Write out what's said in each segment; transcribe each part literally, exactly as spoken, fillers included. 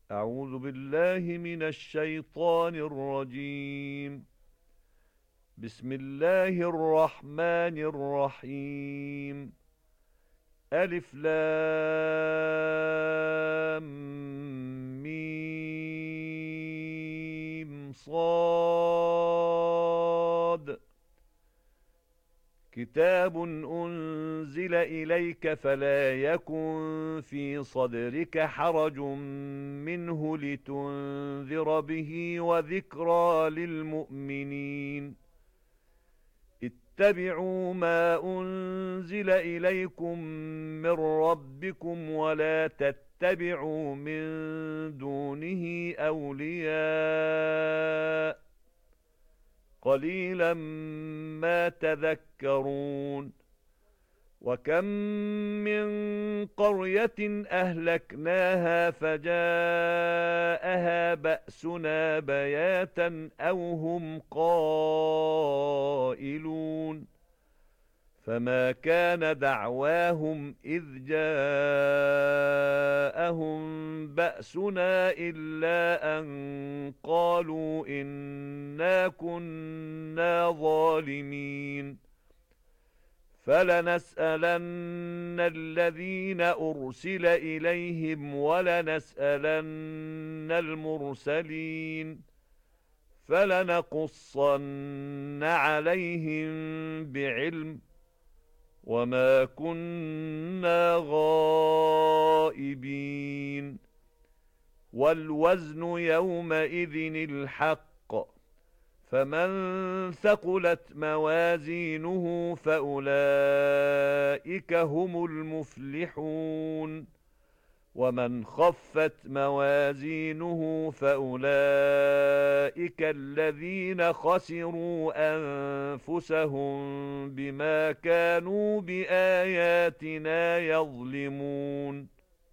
أعوذ بالله من الشيطان الرجيم. بسم الله الرحمن الرحيم. ألف لام ميم صاد. كتاب أنزل إليك فلا يكن في صدرك حرج منه لتنذر به وذكرى للمؤمنين. اتبعوا ما أنزل إليكم من ربكم ولا تتبعوا من دونه أولياء قليلا ما تذكرون. وكم من قرية أهلكناها فجاءها بأسنا بياتا أو هم قائلون. فما كان دعواهم إذ جاءهم بأسنا إلا أن قالوا إنا كنا ظالمين. فلنسألن الذين أرسل إليهم ولنسألن المرسلين. فلنقصن عليهم بعلم وما كنا غائبين. والوزن يومئذ الحق. فمن ثقلت موازينه فأولئك هم المفلحون. ومن خفت موازينه فأولئك الذين خسروا أنفسهم بما كانوا بآياتنا يظلمون.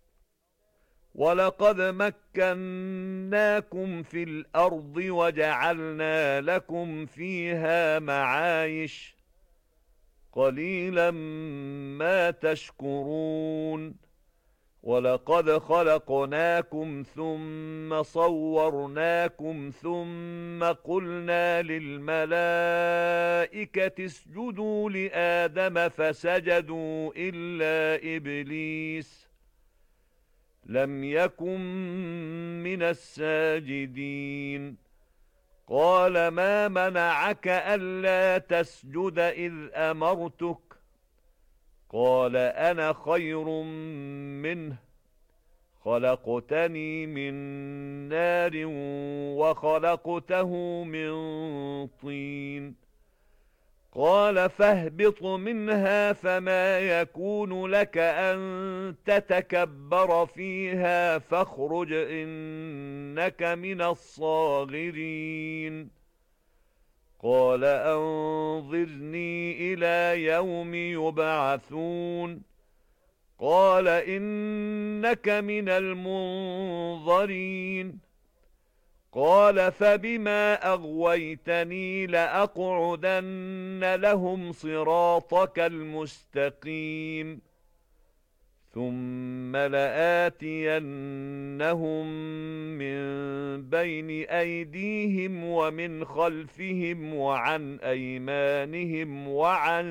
ولقد مكناكم في الأرض وجعلنا لكم فيها معايش قليلا ما تشكرون. ولقد خلقناكم ثم صورناكم ثم قلنا للملائكة اسجدوا لآدم فسجدوا إلا إبليس لم يكن من الساجدين. قال ما منعك ألا تسجد إذ أمرتك؟ قال أنا خير منه خلقتني من نار وخلقته من طين. قال فاهبط منها فما يكون لك أن تتكبر فيها فاخرج إنك من الصاغرين. قال أنظرني إلى يوم يبعثون. قال إنك من المنظرين. قال فبما أغويتني لأقعدن لهم صراطك المستقيم ثم لآتينهم من بين أيديهم ومن خلفهم وعن أيمانهم وعن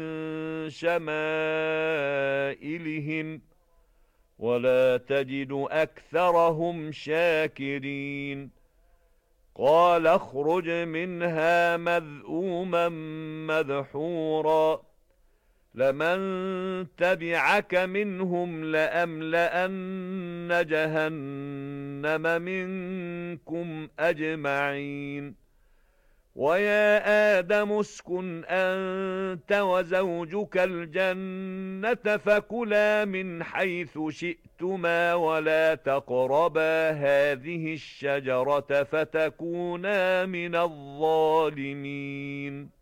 شمائلهم ولا تجد أكثرهم شاكرين. قال اخرج منها مذءوما مدحورا لمن تبعك منهم لأملأن جهنم منكم أجمعين. ويا آدم اسكن أنت وزوجك الجنة فكلا من حيث شئتما ولا تقربا هذه الشجرة فتكونا من الظالمين.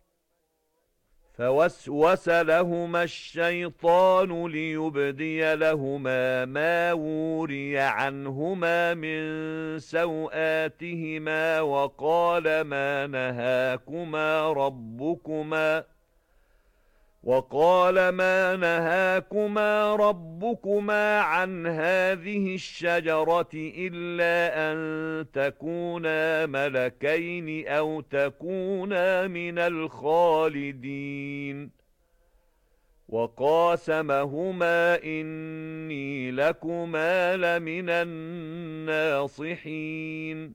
فوسوس لهما الشيطان ليبدي لهما ما وري عنهما من سوآتهما وقال ما نهاكما ربكما وقال ما نهاكما ربكما عن هذه الشجرة إلا أن تكونا ملكين أو تكونا من الخالدين وقاسمهما إني لكما لمن الناصحين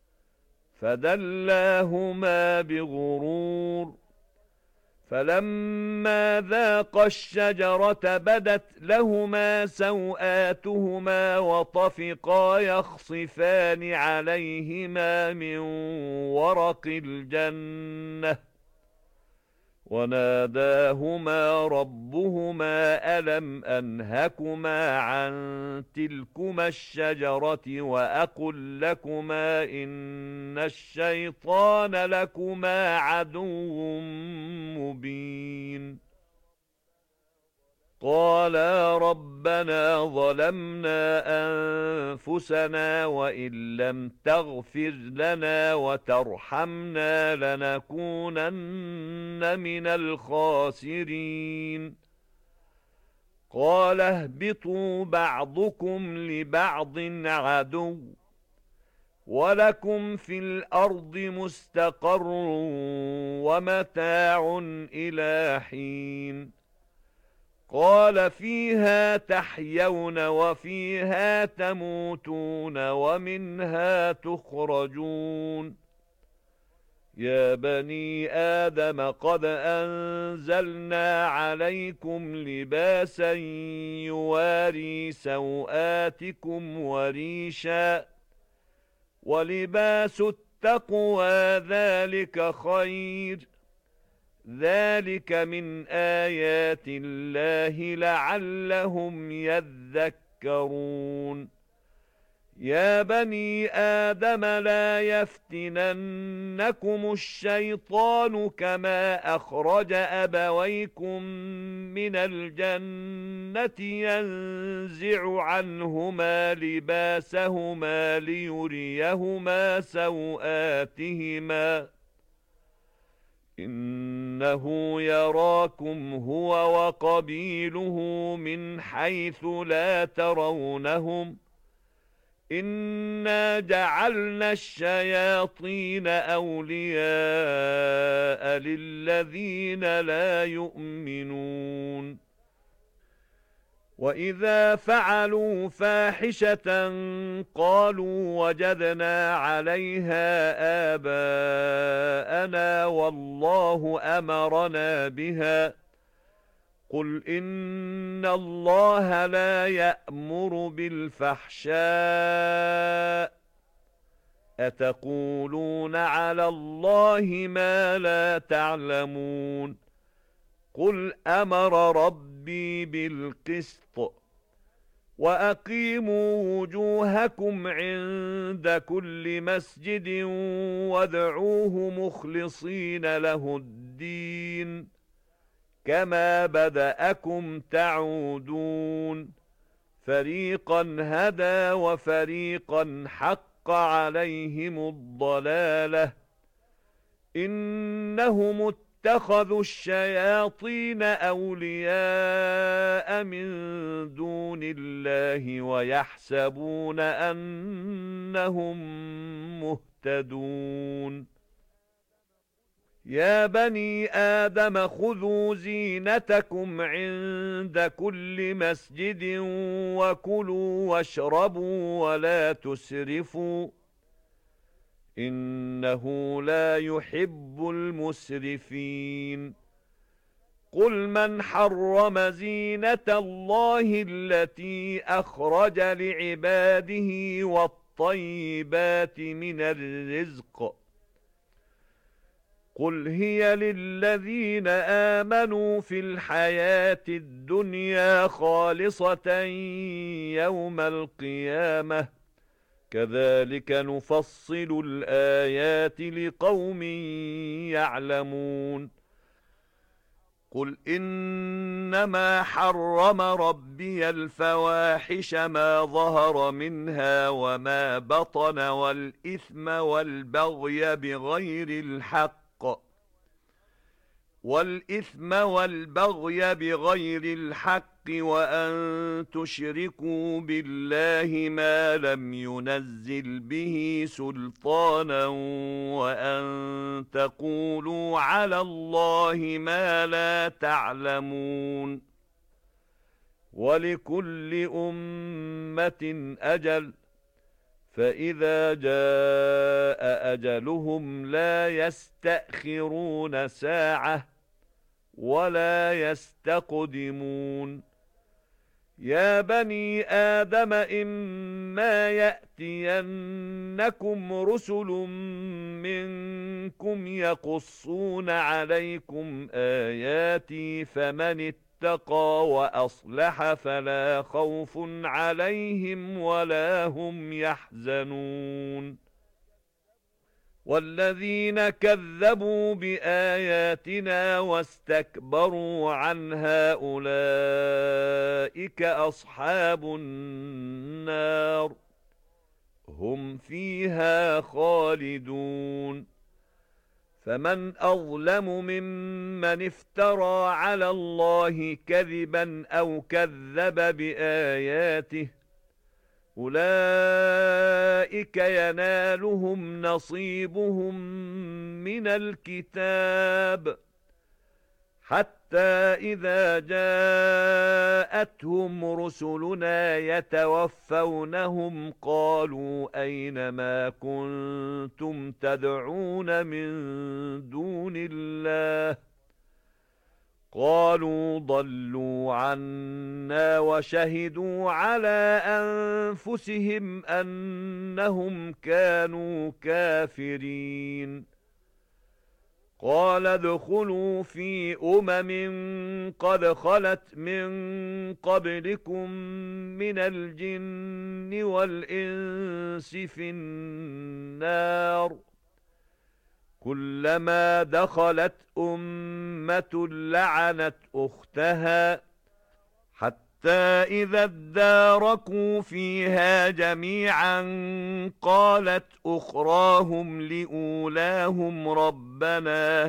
فدلاهما بغرور فلما ذاقا الشجرة بدت لهما سوآتهما وطفقا يخصفان عليهما من ورق الجنة وناداهما ربهما ألم أنهكما عن تلكما الشجرة وأقل لكما إن الشيطان لكما عدو مبين قالا ربنا ظلمنا أنفسنا وإن لم تغفر لنا وترحمنا لنكونن من الخاسرين قال اهبطوا بعضكم لبعض عدو ولكم في الأرض مستقر ومتاع إلى حين قال فيها تحيون وفيها تموتون ومنها تخرجون يا بني آدم قد أنزلنا عليكم لباسا يواري سوآتكم وريشا ولباس التقوى ذلك خير ذلك من آيات الله لعلهم يذكرون يا بني آدم لا يفتننكم الشيطان كما أخرج أبويكم من الجنة ينزع عنهما لباسهما ليريهما سوآتهما إنه يراكم هو وقبيله من حيث لا ترونهم إنا جعلنا الشياطين أولياء للذين لا يؤمنون وإذا فعلوا فاحشة قالوا وجدنا عليها آباءنا والله أمرنا بها قل إن الله لا يأمر بالفحشاء أتقولون على الله ما لا تعلمون قل أمر ربي بالقسط وأقيموا وجوهكم عند كل مسجد وادعوه مخلصين له الدين كما بدأكم تعودون فريقا هدى وفريقا حق عليهم الضلالة إنهم اتخذوا الشياطين أولياء من دون الله ويحسبون أنهم مهتدون يا بني آدم خذوا زينتكم عند كل مسجد وكلوا واشربوا ولا تسرفوا إنه لا يحب المسرفين قل من حرم زينة الله التي أخرج لعباده والطيبات من الرزق قل هي للذين آمنوا في الحياة الدنيا خالصة يوم القيامة كذلك نفصل الآيات لقوم يعلمون قل إنما حرم ربي الفواحش ما ظهر منها وما بطن والإثم والبغي بغير الحق والإثم والبغي بغير الحق وأن تشركوا بالله ما لم ينزل به سلطانا وأن تقولوا على الله ما لا تعلمون ولكل أمة أجل فإذا جاء أجلهم لا يستأخرون ساعة ولا يستقدمون يا بني آدم إما يأتينكم رسل منكم يقصون عليكم آياتي فمن اتقى وأصلح فلا خوف عليهم ولا هم يحزنون والذين كذبوا بآياتنا واستكبروا عنها أولئك أصحاب النار هم فيها خالدون فمن أظلم ممن افترى على الله كذبا أو كذب بآياته أولئك ينالهم نصيبهم من الكتاب حتى إذا جاءتهم رسلنا يتوفونهم قالوا أين ما كنتم تدعون من دون الله قالوا ضلوا عنا وشهدوا على أنفسهم أنهم كانوا كافرين قال ادخلوا في أمم قد خلت من قبلكم من الجن والإنس في النار كلما دخلت أمة لعنت أختها حتى إذا اداركوا فيها جميعا قالت أخراهم لأولاهم ربنا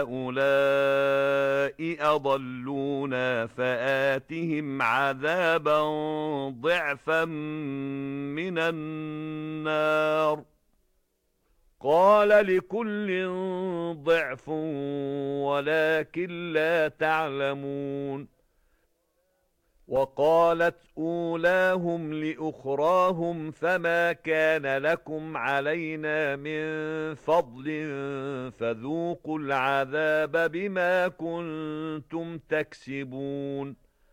هؤلاء أضلونا فآتهم عذابا ضعفا من النار قال لكل ضعف ولكن لا تعلمون وقالت أولاهم لأخراهم فما كان لكم علينا من فضل فذوقوا العذاب بما كنتم تكسبون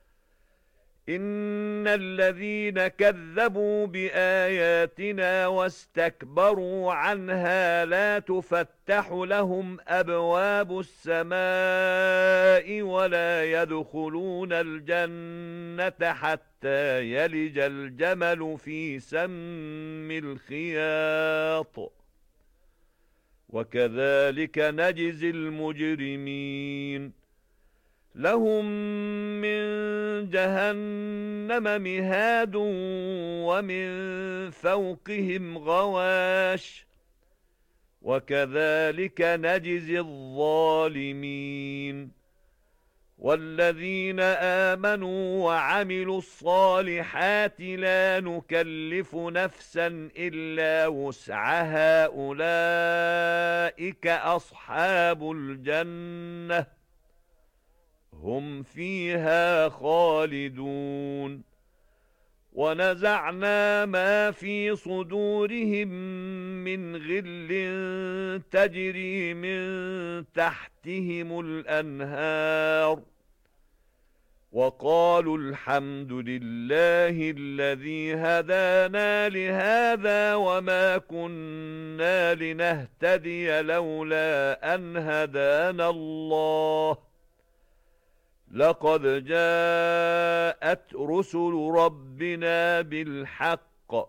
إن الذين كذبوا بآياتنا واستكبروا عنها لا تفتح لهم أبواب السماء ولا يدخلون الجنة حتى يلج الجمل في سم الخياط وكذلك نجزي المجرمين لهم من جهنم مهاد ومن فوقهم غواش وكذلك نجزي الظالمين والذين آمنوا وعملوا الصالحات لا نكلف نفسا إلا وسعها أولئك أصحاب الجنة هم فيها خالدون ونزعنا ما في صدورهم من غل تجري من تحتهم الأنهار وقالوا الحمد لله الذي هدانا لهذا وما كنا لنهتدي لولا أن هدانا الله لقد جاءت رسل ربنا بالحق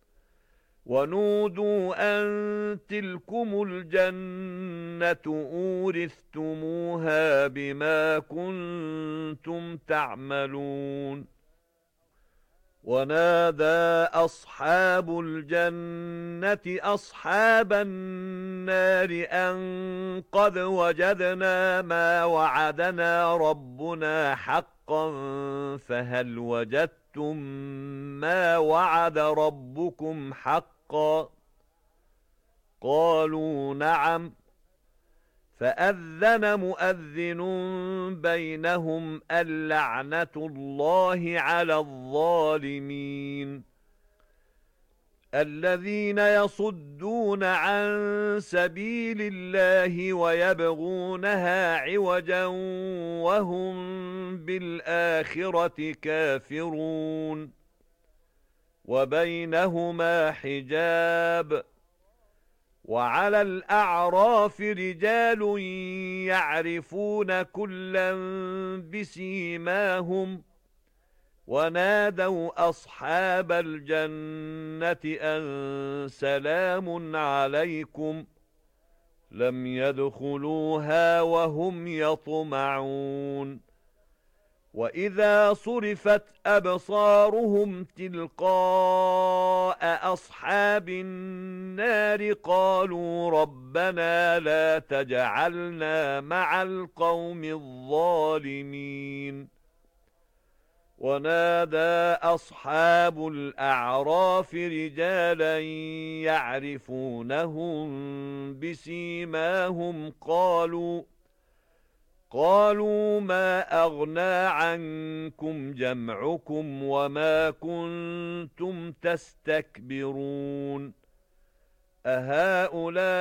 ونودوا أن تلكم الجنة أورثتموها بما كنتم تعملون ونادى أصحاب الجنة أصحاب النار أن قد وجدنا ما وعدنا ربنا حقا فهل وجدتم ما وعد ربكم حقا قالوا نعم فأذن مؤذن بينهم اللعنة الله على الظالمين الذين يصدون عن سبيل الله ويبغونها عوجا وهم بالآخرة كافرون وبينهما حجاب وعلى الأعراف رجال يعرفون كلا بسيماهم ونادوا أصحاب الجنة أن سلام عليكم لم يدخلوها وهم يطمعون وإذا صرفت أبصارهم تلقاء أصحاب النار قالوا ربنا لا تجعلنا مع القوم الظالمين ونادى أصحاب الأعراف رجالا يعرفونهم بسيماهم قالوا قالوا ما أغنى عنكم جمعكم وما كنتم تستكبرون أهؤلاء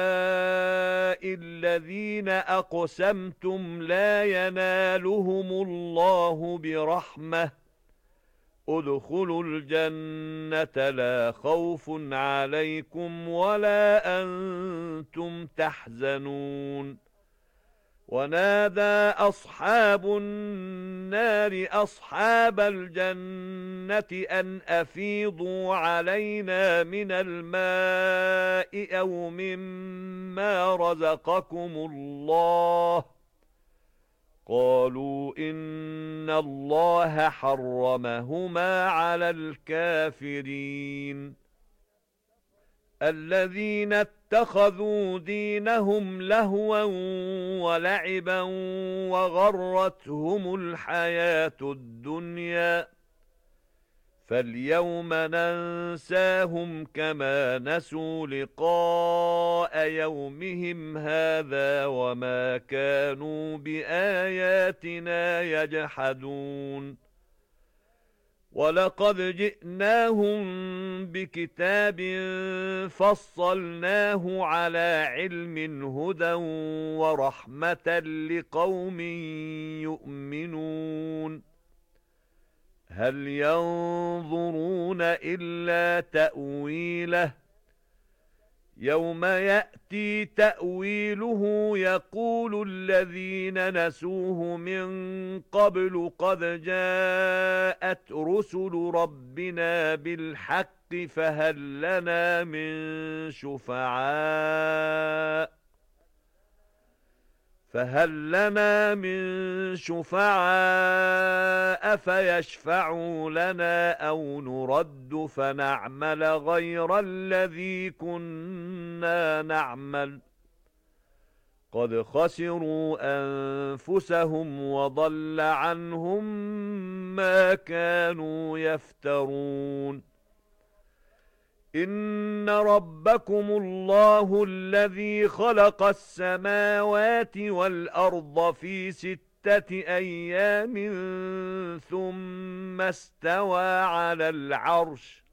الذين أقسمتم لا ينالهم الله برحمة ادخلوا الجنة لا خوف عليكم ولا أنتم تحزنون ونادى أصحاب النار أصحاب الجنة أن أفيضوا علينا من الماء أو مما رزقكم الله قالوا إن الله حرمهما على الكافرين الذين اتخذوا دينهم لهوا ولعبا وغرتهم الحياة الدنيا فاليوم ننساهم كما نسوا لقاء يومهم هذا وما كانوا بآياتنا يجحدون ولقد جئناهم بكتاب فصلناه على علم هدى ورحمة لقوم يؤمنون هل ينظرون إلا تأويله يوم يأتي تأويله يقول الذين نسوه من قبل قد جاءت رسل ربنا بالحق فهل لنا من شفعاء فهل لنا من شفعاء فيشفعوا لنا أو نرد فنعمل غير الذي كنا نعمل قد خسروا أنفسهم وضل عنهم ما كانوا يفترون إن ربكم الله الذي خلق السماوات والأرض في ستة أيام ثم استوى على العرش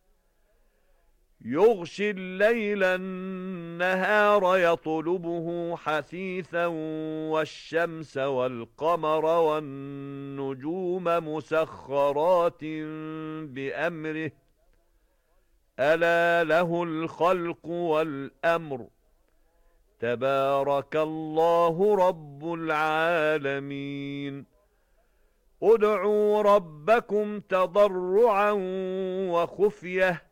يغشي الليل النهار يطلبه حثيثا والشمس والقمر والنجوم مسخرات بأمره ألا له الخلق والأمر تبارك الله رب العالمين ادعوا ربكم تضرعا وخفية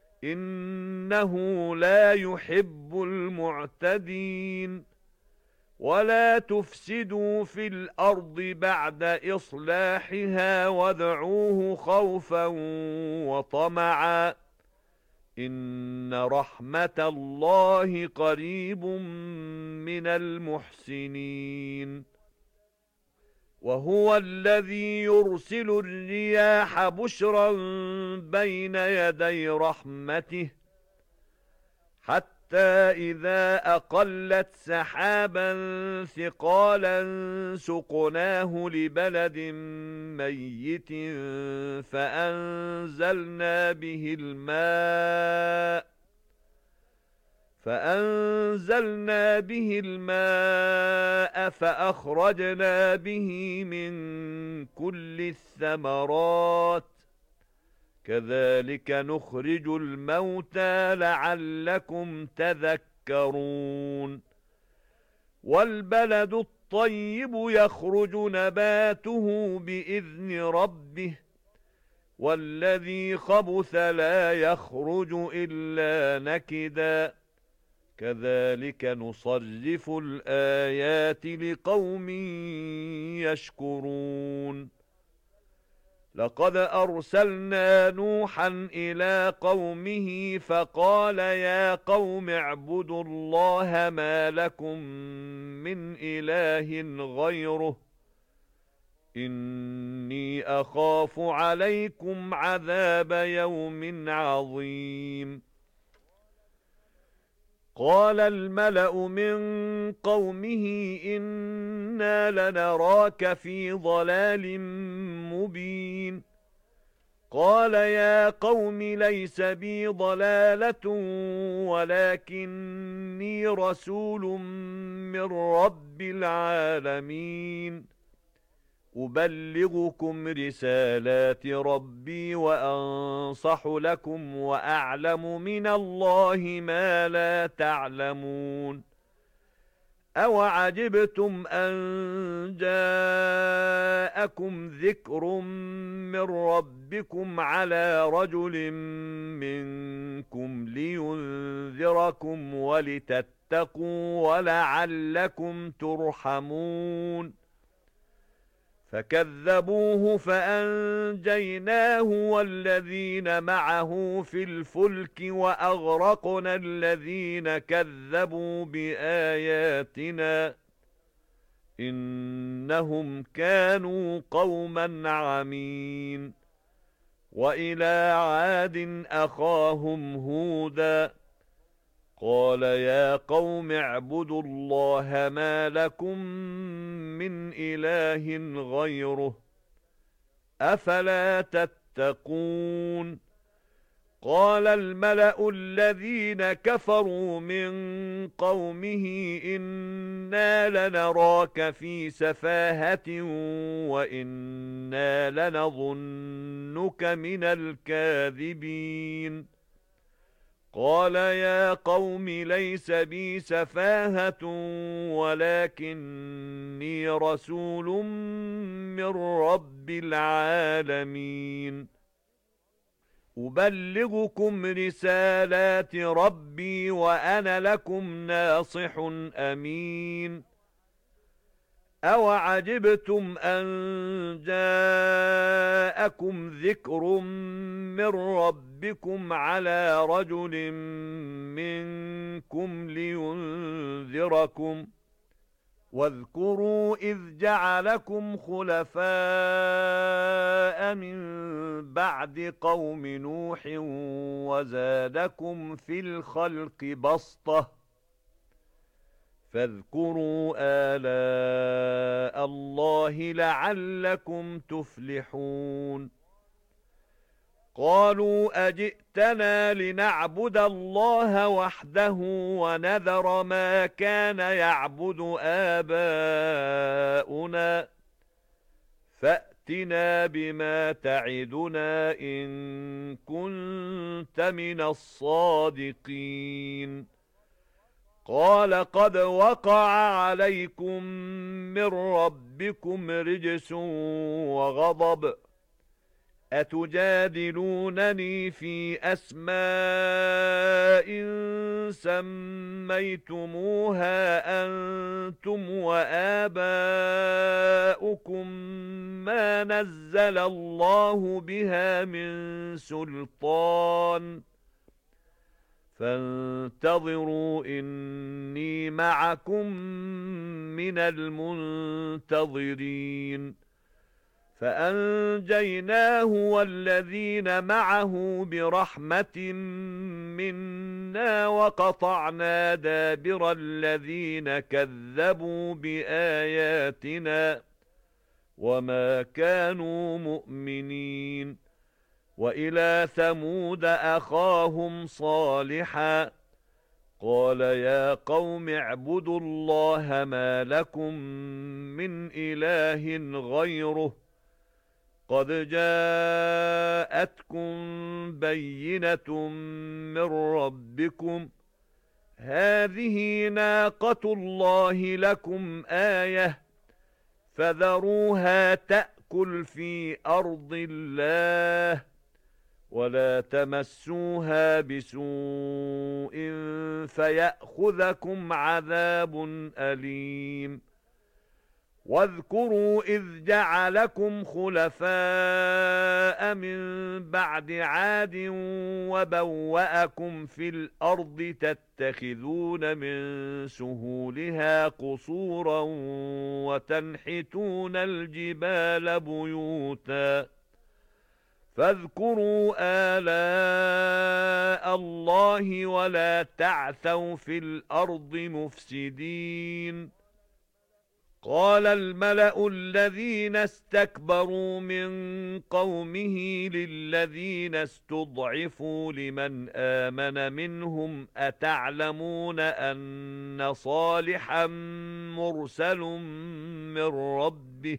إنه لا يحب المعتدين ولا تفسدوا في الأرض بعد إصلاحها وادعوه خوفا وطمعا إن رحمة الله قريب من المحسنين وهو الذي يرسل الرياح بشرا بين يدي رحمته حتى إذا أقلت سحابا ثقالا سقناه لبلد ميت فأنزلنا به الماء فأنزلنا به الماء فأخرجنا به من كل الثمرات كذلك نخرج الموتى لعلكم تذكرون والبلد الطيب يخرج نباته بإذن ربه والذي خبث لا يخرج إلا نكدا كذلك نصرف الآيات لقوم يشكرون لقد أرسلنا نوحا إلى قومه فقال يا قوم اعبدوا الله ما لكم من إله غيره إني أخاف عليكم عذاب يوم عظيم قال الملأ من قومه إنا لنراك في ضلال مبين قال يا قوم ليس بي ضلالة ولكني رسول من رب العالمين أبلغكم رسالات ربي وأنصح لكم وأعلم من الله ما لا تعلمون أوعجبتم أن جاءكم ذكر من ربكم على رجل منكم لينذركم ولتتقوا ولعلكم ترحمون فكذبوه فأنجيناه والذين معه في الفلك وأغرقنا الذين كذبوا بآياتنا إنهم كانوا قوما عمين وإلى عاد أخاهم هودا قال يا قوم اعبدوا الله ما لكم من إله غيره أفلا تتقون قال الملأ الذين كفروا من قومه إنا لنراك في سفاهة وإنا لنظنك من الكاذبين قال يا قوم ليس بي سفاهة ولكني رسول من رب العالمين أبلغكم رسالات ربي وأنا لكم ناصح أمين أوعجبتم أن جاءكم ذكر من ربكم على رجل منكم لينذركم واذكروا إذ جعلكم خلفاء من بعد قوم نوح وزادكم في الخلق بسطة فاذكروا آلاء الله لعلكم تفلحون قالوا أجئتنا لنعبد الله وحده ونذر ما كان يعبد آباؤنا فأتنا بما تعدنا إن كنت من الصادقين قال قد وقع عليكم من ربكم رجس وغضب أتجادلونني في أسماء سميتموها أنتم وآباؤكم ما نزل الله بها من سلطان فانتظروا إني معكم من المنتظرين. فأنجيناه والذين معه برحمة منا وقطعنا دابر الذين كذبوا بآياتنا وما كانوا مؤمنين. وإلى ثمود أخاهم صالحا قال يا قوم اعبدوا الله ما لكم من إله غيره قد جاءتكم بينة من ربكم هذه ناقة الله لكم آية فذروها تأكل في أرض الله ولا تمسوها بسوء فيأخذكم عذاب أليم. واذكروا إذ جعلكم خلفاء من بعد عاد وبوأكم في الأرض تتخذون من سهولها قصورا وتنحتون الجبال بيوتا فاذكروا آلاء الله ولا تعثوا في الأرض مفسدين. قال الملأ الذين استكبروا من قومه للذين استضعفوا لمن آمن منهم أتعلمون أن صالحا مرسل من ربه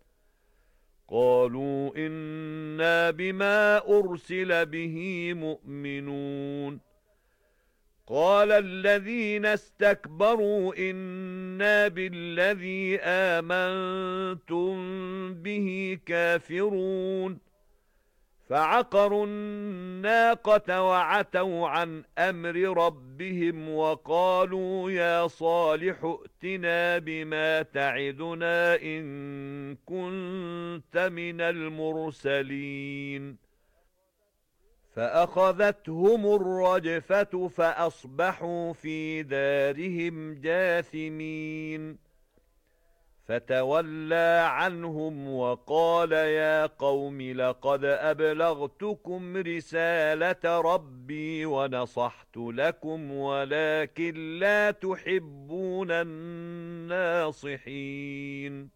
قالوا إنا بما أرسل به مؤمنون. قال الذين استكبروا إنا بالذي آمنتم به كافرون فعقروا الناقة وعتوا عن أمر ربهم وقالوا يا صالح ائتنا بما تعدنا إن كنت من المرسلين. فأخذتهم الرجفة فأصبحوا في دارهم جاثمين. فتولى عنهم وقال يا قوم لقد أبلغتكم رسالة ربي ونصحت لكم ولكن لا تحبون الناصحين.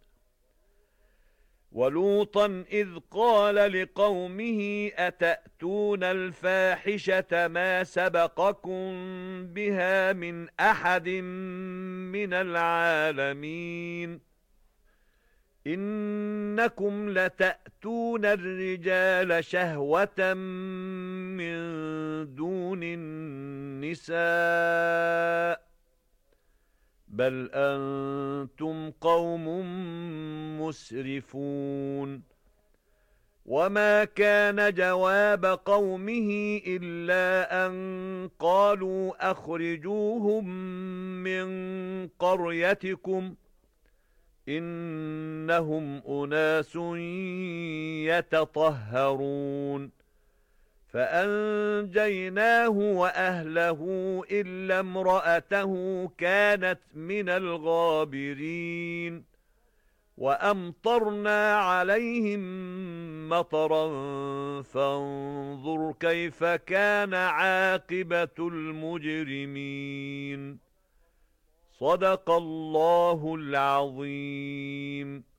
ولوطا إذ قال لقومه أتأتون الفاحشة ما سبقكم بها من أحد من العالمين إنكم لتأتون الرجال شهوة من دون النساء بل أنتم قوم مسرفون. وما كان جواب قومه إلا أن قالوا أخرجوهم من قريتكم إنهم أناس يتطهرون. فأنجيناه وأهله إلا امرأته كانت من الغابرين. وأمطرنا عليهم مطرا فانظر كيف كان عاقبة المجرمين. صدق الله العظيم.